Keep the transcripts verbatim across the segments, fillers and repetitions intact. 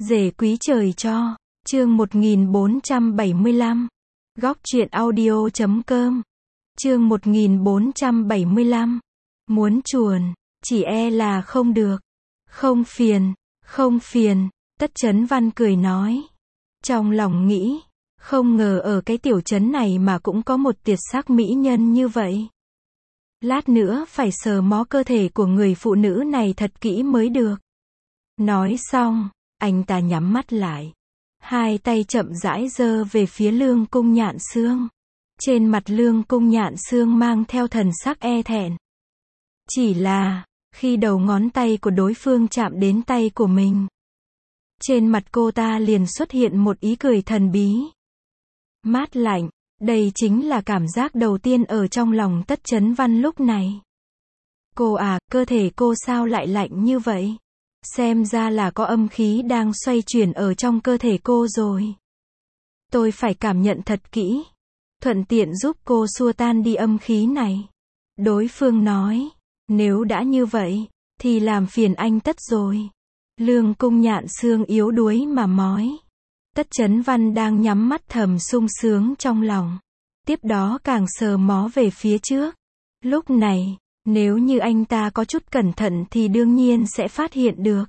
Rể quý trời cho. Chương một nghìn bốn trăm bảy mươi lăm. Góc truyện audio chấm com. Chương một nghìn bốn trăm bảy mươi lăm. Muốn chuồn, chỉ e là không được. Không phiền, không phiền, Tất Chấn Văn cười nói. Trong lòng nghĩ, không ngờ ở cái tiểu trấn này mà cũng có một tuyệt sắc mỹ nhân như vậy. Lát nữa phải sờ mó cơ thể của người phụ nữ này thật kỹ mới được. Nói xong, anh ta nhắm mắt lại. Hai tay chậm rãi giơ về phía Lương Cung Nhạn Xương. Trên mặt Lương Cung Nhạn Xương mang theo thần sắc e thẹn. Chỉ là, khi đầu ngón tay của đối phương chạm đến tay của mình, trên mặt cô ta liền xuất hiện một ý cười thần bí. Mát lạnh, đây chính là cảm giác đầu tiên ở trong lòng Tất Chấn Văn lúc này. Cô à, cơ thể cô sao lại lạnh như vậy? Xem ra là có âm khí đang xoay chuyển ở trong cơ thể cô rồi. Tôi phải cảm nhận thật kỹ, thuận tiện giúp cô xua tan đi âm khí này. Đối phương nói, nếu đã như vậy, thì làm phiền anh Tất rồi. Lương Cung Nhạn Xương yếu đuối mà mói. Tất Chấn Văn đang nhắm mắt thầm sung sướng trong lòng. Tiếp đó càng sờ mó về phía trước. Lúc này, nếu như anh ta có chút cẩn thận thì đương nhiên sẽ phát hiện được.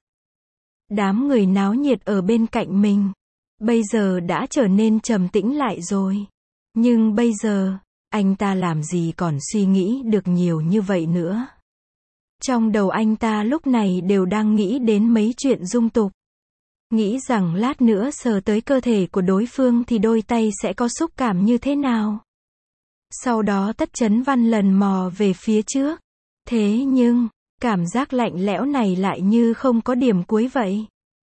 Đám người náo nhiệt ở bên cạnh mình, bây giờ đã trở nên trầm tĩnh lại rồi. Nhưng bây giờ, anh ta làm gì còn suy nghĩ được nhiều như vậy nữa. Trong đầu anh ta lúc này đều đang nghĩ đến mấy chuyện dung tục. Nghĩ rằng lát nữa sờ tới cơ thể của đối phương thì đôi tay sẽ có xúc cảm như thế nào. Sau đó Tất Chấn Văn lần mò về phía trước. Thế nhưng, cảm giác lạnh lẽo này lại như không có điểm cuối vậy.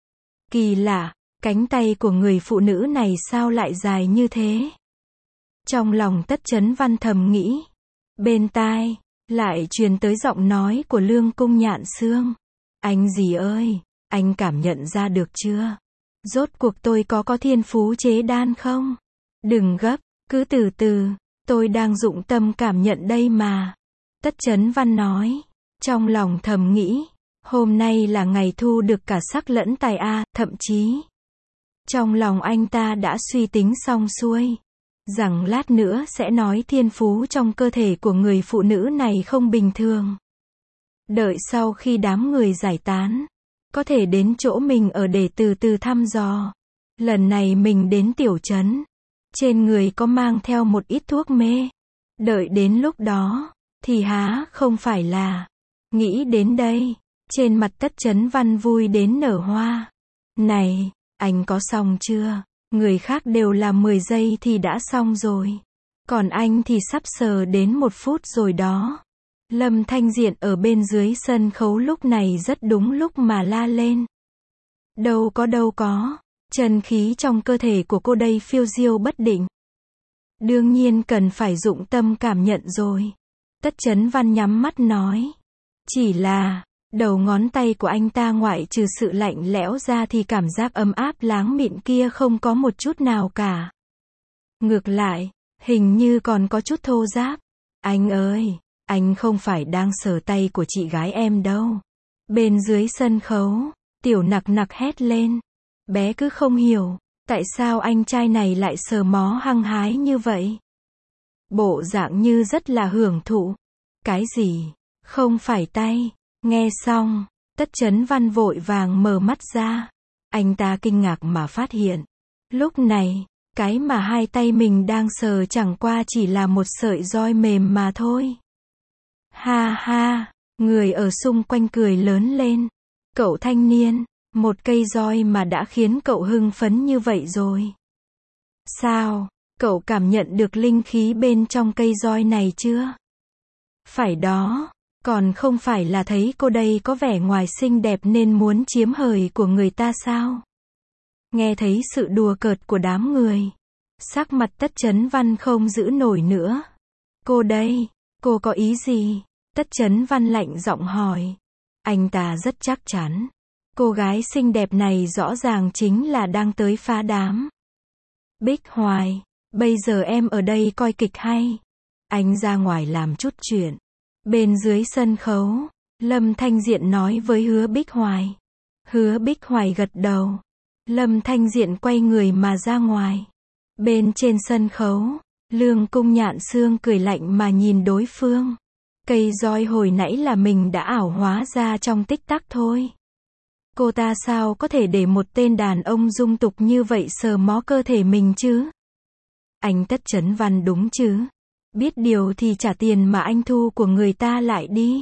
Kỳ lạ, cánh tay của người phụ nữ này sao lại dài như thế? Trong lòng Tất Chấn Văn thầm nghĩ. Bên tai, lại truyền tới giọng nói của Lương Cung Nhạn Xương. Anh gì ơi, anh cảm nhận ra được chưa? Rốt cuộc tôi có có thiên phú chế đan không? Đừng gấp, cứ từ từ, tôi đang dụng tâm cảm nhận đây mà. Tất Chấn Văn nói, trong lòng thầm nghĩ, hôm nay là ngày thu được cả sắc lẫn tài a, thậm chí. Trong lòng anh ta đã suy tính xong xuôi, rằng lát nữa sẽ nói thiên phú trong cơ thể của người phụ nữ này không bình thường. Đợi sau khi đám người giải tán, có thể đến chỗ mình ở để từ từ thăm dò. Lần này mình đến tiểu trấn, trên người có mang theo một ít thuốc mê. Đợi đến lúc đó, thì há không phải là. Nghĩ đến đây, trên mặt Tất Chấn Văn vui đến nở hoa. Này, anh có xong chưa? Người khác đều là mười giây thì đã xong rồi. Còn anh thì sắp sờ đến một phút rồi đó. Lâm Thanh Diện ở bên dưới sân khấu lúc này rất đúng lúc mà la lên. Đâu có đâu có, chân khí trong cơ thể của cô đây phiêu diêu bất định. Đương nhiên cần phải dụng tâm cảm nhận rồi. Tất Chấn Văn nhắm mắt nói. Chỉ là, đầu ngón tay của anh ta ngoại trừ sự lạnh lẽo ra thì cảm giác ấm áp láng mịn kia không có một chút nào cả. Ngược lại, hình như còn có chút thô ráp. Anh ơi, anh không phải đang sờ tay của chị gái em đâu. Bên dưới sân khấu, Tiểu Nặc Nặc hét lên. Bé cứ không hiểu, tại sao anh trai này lại sờ mó hăng hái như vậy. Bộ dạng như rất là hưởng thụ. Cái gì? Không phải tay. Nghe xong, Tất Chấn Văn vội vàng mở mắt ra. Anh ta kinh ngạc mà phát hiện. Lúc này, cái mà hai tay mình đang sờ chẳng qua chỉ là một sợi roi mềm mà thôi. Ha ha, người ở xung quanh cười lớn lên. Cậu thanh niên, một cây roi mà đã khiến cậu hưng phấn như vậy rồi. Sao, cậu cảm nhận được linh khí bên trong cây roi này chưa? Phải đó, còn không phải là thấy cô đây có vẻ ngoài xinh đẹp nên muốn chiếm hời của người ta sao? Nghe thấy sự đùa cợt của đám người, sắc mặt Tất Chấn Văn không giữ nổi nữa. Cô đây, cô có ý gì? Tất Chấn Văn lạnh giọng hỏi. Anh ta rất chắc chắn. Cô gái xinh đẹp này rõ ràng chính là đang tới phá đám. Bích Hoài, bây giờ em ở đây coi kịch hay? Anh ra ngoài làm chút chuyện. Bên dưới sân khấu, Lâm Thanh Diện nói với Hứa Bích Hoài. Hứa Bích Hoài gật đầu. Lâm Thanh Diện quay người mà ra ngoài. Bên trên sân khấu, Lương Cung Nhạn Xương cười lạnh mà nhìn đối phương. Cây roi hồi nãy là mình đã ảo hóa ra trong tích tắc thôi. Cô ta sao có thể để một tên đàn ông dung tục như vậy sờ mó cơ thể mình chứ? Anh Tất Chấn Văn đúng chứ? Biết điều thì trả tiền mà anh thu của người ta lại đi.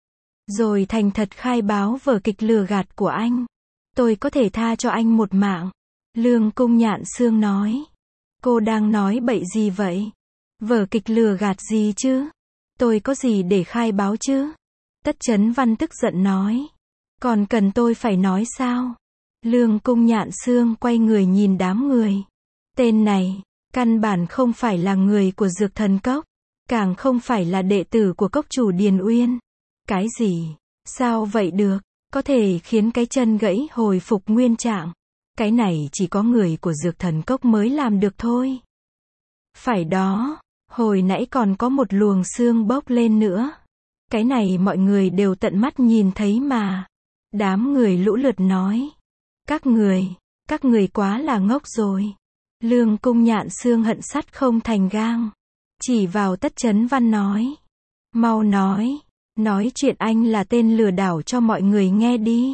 Rồi thành thật khai báo vở kịch lừa gạt của anh. Tôi có thể tha cho anh một mạng. Lương Cung Nhạn Xương nói. Cô đang nói bậy gì vậy? Vở kịch lừa gạt gì chứ? Tôi có gì để khai báo chứ? Tất Chấn Văn tức giận nói. Còn cần tôi phải nói sao? Lương Cung Nhạn Xương quay người nhìn đám người. Tên này, căn bản không phải là người của Dược Thần Cốc. Càng không phải là đệ tử của cốc chủ Điền Uyên. Cái gì? Sao vậy được? Có thể khiến cái chân gãy hồi phục nguyên trạng. Cái này chỉ có người của Dược Thần Cốc mới làm được thôi. Phải đó, hồi nãy còn có một luồng xương bốc lên nữa. Cái này mọi người đều tận mắt nhìn thấy mà. Đám người lũ lượt nói. Các người, các người quá là ngốc rồi. Lương Cung Nhạn Xương hận sắt không thành gang. Chỉ vào Tất Chấn Văn nói. Mau nói, nói chuyện anh là tên lừa đảo cho mọi người nghe đi.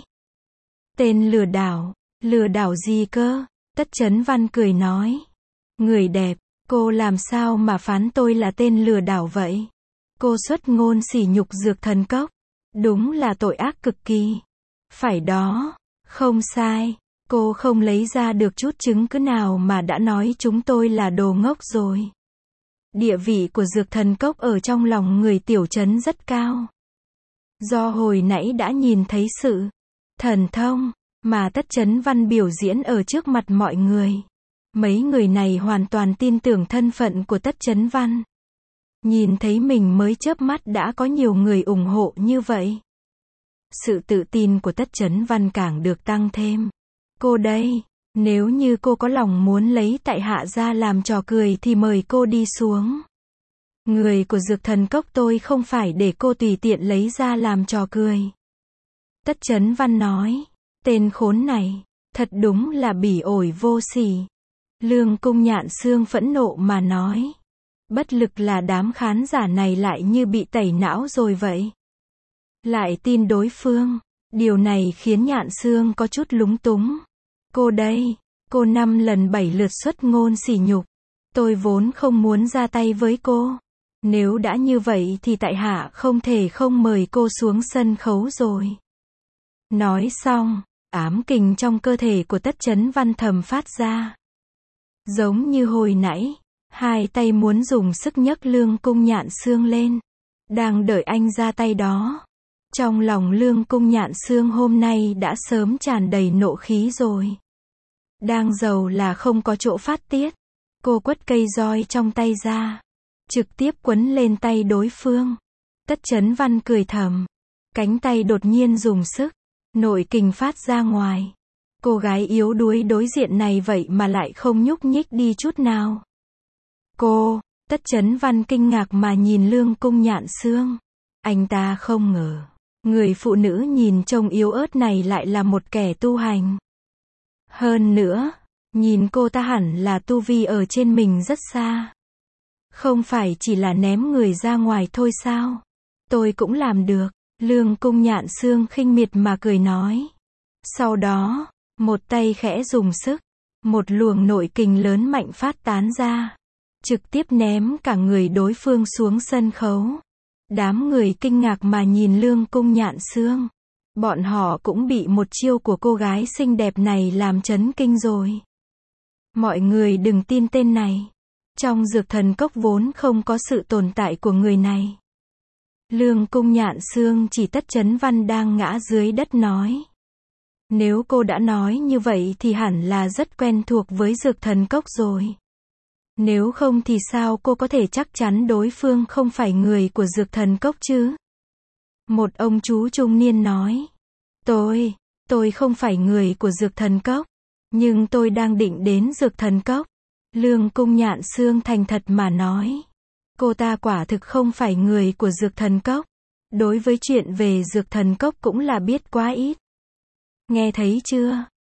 Tên lừa đảo, lừa đảo gì cơ? Tất Chấn Văn cười nói. Người đẹp, cô làm sao mà phán tôi là tên lừa đảo vậy? Cô xuất ngôn sỉ nhục Dược Thần Cốc. Đúng là tội ác cực kỳ. Phải đó, không sai. Cô không lấy ra được chút chứng cứ nào mà đã nói chúng tôi là đồ ngốc rồi. Địa vị của Dược Thần Cốc ở trong lòng người tiểu trấn rất cao. Do hồi nãy đã nhìn thấy sự thần thông mà Tất Chấn Văn biểu diễn ở trước mặt mọi người. Mấy người này hoàn toàn tin tưởng thân phận của Tất Chấn Văn. Nhìn thấy mình mới chớp mắt đã có nhiều người ủng hộ như vậy. Sự tự tin của Tất Chấn Văn càng được tăng thêm. Cô đây, nếu như cô có lòng muốn lấy tại hạ ra làm trò cười thì mời cô đi xuống. Người của Dược Thần Cốc tôi không phải để cô tùy tiện lấy ra làm trò cười. Tất Chấn Văn nói. Tên khốn này, thật đúng là bỉ ổi vô sỉ. Lương Cung Nhạn Xương phẫn nộ mà nói. Bất lực là đám khán giả này lại như bị tẩy não rồi vậy. Lại tin đối phương. Điều này khiến Nhạn Xương có chút lúng túng. Cô đây, cô năm lần bảy lượt xuất ngôn sỉ nhục. Tôi vốn không muốn ra tay với cô. Nếu đã như vậy thì tại hạ không thể không mời cô xuống sân khấu rồi. Nói xong, ám kình trong cơ thể của Tất Chấn Văn thầm phát ra. Giống như hồi nãy, hai tay muốn dùng sức nhấc Lương Cung Nhạn Xương lên. Đang đợi anh ra tay đó. Trong lòng Lương Cung Nhạn Xương hôm nay đã sớm tràn đầy nộ khí rồi. Đang giàu là không có chỗ phát tiết. Cô quất cây roi trong tay ra. Trực tiếp quấn lên tay đối phương. Tất Chấn Văn cười thầm. Cánh tay đột nhiên dùng sức. Nội kình phát ra ngoài. Cô gái yếu đuối đối diện này vậy mà lại không nhúc nhích đi chút nào. Cô, Tất Chấn Văn kinh ngạc mà nhìn Lương Cung Nhạn Xương. Anh ta không ngờ. Người phụ nữ nhìn trông yếu ớt này lại là một kẻ tu hành. Hơn nữa, nhìn cô ta hẳn là tu vi ở trên mình rất xa. Không phải chỉ là ném người ra ngoài thôi sao? Tôi cũng làm được. Lương Cung Nhạn Xương khinh miệt mà cười nói. Sau đó, một tay khẽ dùng sức. Một luồng nội kình lớn mạnh phát tán ra. Trực tiếp ném cả người đối phương xuống sân khấu. Đám người kinh ngạc mà nhìn Lương Cung Nhạn Xương. Bọn họ cũng bị một chiêu của cô gái xinh đẹp này làm chấn kinh rồi. Mọi người đừng tin tên này. Trong Dược Thần Cốc vốn không có sự tồn tại của người này. Lương Cung Nhạn Xương chỉ Tất Chấn Văn đang ngã dưới đất nói. Nếu cô đã nói như vậy thì hẳn là rất quen thuộc với Dược Thần Cốc rồi. Nếu không thì sao cô có thể chắc chắn đối phương không phải người của Dược Thần Cốc chứ? Một ông chú trung niên nói. Tôi, tôi không phải người của Dược Thần Cốc. Nhưng tôi đang định đến Dược Thần Cốc. Lương Cung Nhạn Xương thành thật mà nói. Cô ta quả thực không phải người của Dược Thần Cốc. Đối với chuyện về Dược Thần Cốc cũng là biết quá ít. Nghe thấy chưa?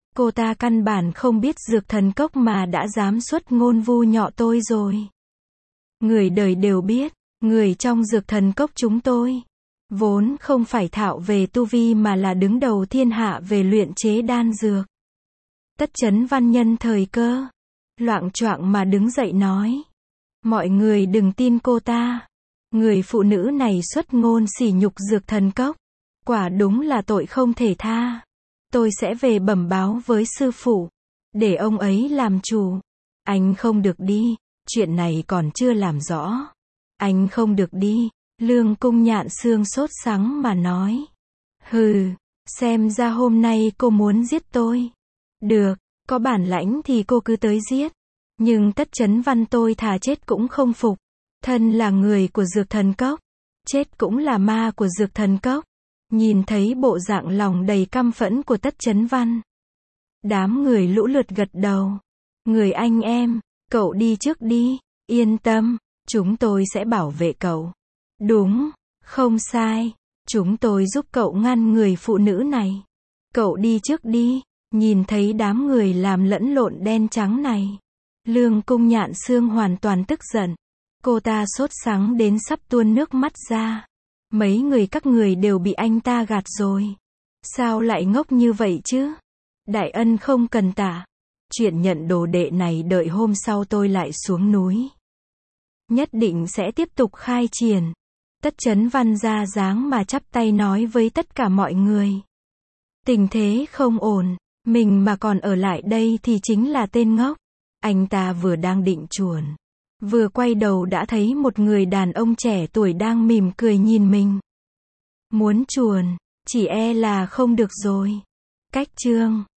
Cô ta căn bản không biết dược thần cốc mà đã dám xuất ngôn vu nhọ tôi rồi. Người đời đều biết, người trong dược thần cốc chúng tôi, vốn không phải thạo về tu vi mà là đứng đầu thiên hạ về luyện chế đan dược. Tất Chấn Văn nhân thời cơ, loạng choạng mà đứng dậy nói. Mọi người đừng tin cô ta. Người phụ nữ này xuất ngôn sỉ nhục dược thần cốc. Quả đúng là tội không thể tha. Tôi sẽ về bẩm báo với sư phụ, để ông ấy làm chủ. Anh không được đi, chuyện này còn chưa làm rõ. Anh không được đi, Lương Cung Nhạn Xương sốt sắng mà nói. Hừ, xem ra hôm nay cô muốn giết tôi. Được, có bản lãnh thì cô cứ tới giết. Nhưng Tất Chấn Văn tôi thà chết cũng không phục. Thân là người của dược thần cốc, chết cũng là ma của dược thần cốc. Nhìn thấy bộ dạng lòng đầy căm phẫn của Tất Chấn Văn, đám người lũ lượt gật đầu. Người anh em, cậu đi trước đi, yên tâm, chúng tôi sẽ bảo vệ cậu. Đúng, không sai, chúng tôi giúp cậu ngăn người phụ nữ này. Cậu đi trước đi. Nhìn thấy đám người làm lẫn lộn đen trắng này, Lương Cung Nhạn Xương hoàn toàn tức giận. Cô ta sốt sắng đến sắp tuôn nước mắt ra. Mấy người các người đều bị anh ta gạt rồi. Sao lại ngốc như vậy chứ? Đại ân không cần tả. Chuyện nhận đồ đệ này đợi hôm sau tôi lại xuống núi. Nhất định sẽ tiếp tục khai triển. Tất Chấn Văn ra dáng mà chắp tay nói với tất cả mọi người. Tình thế không ổn. Mình mà còn ở lại đây thì chính là tên ngốc. Anh ta vừa đang định chuồn, vừa quay đầu đã thấy một người đàn ông trẻ tuổi đang mỉm cười nhìn mình. Muốn chuồn, chỉ e là không được rồi. Cách chương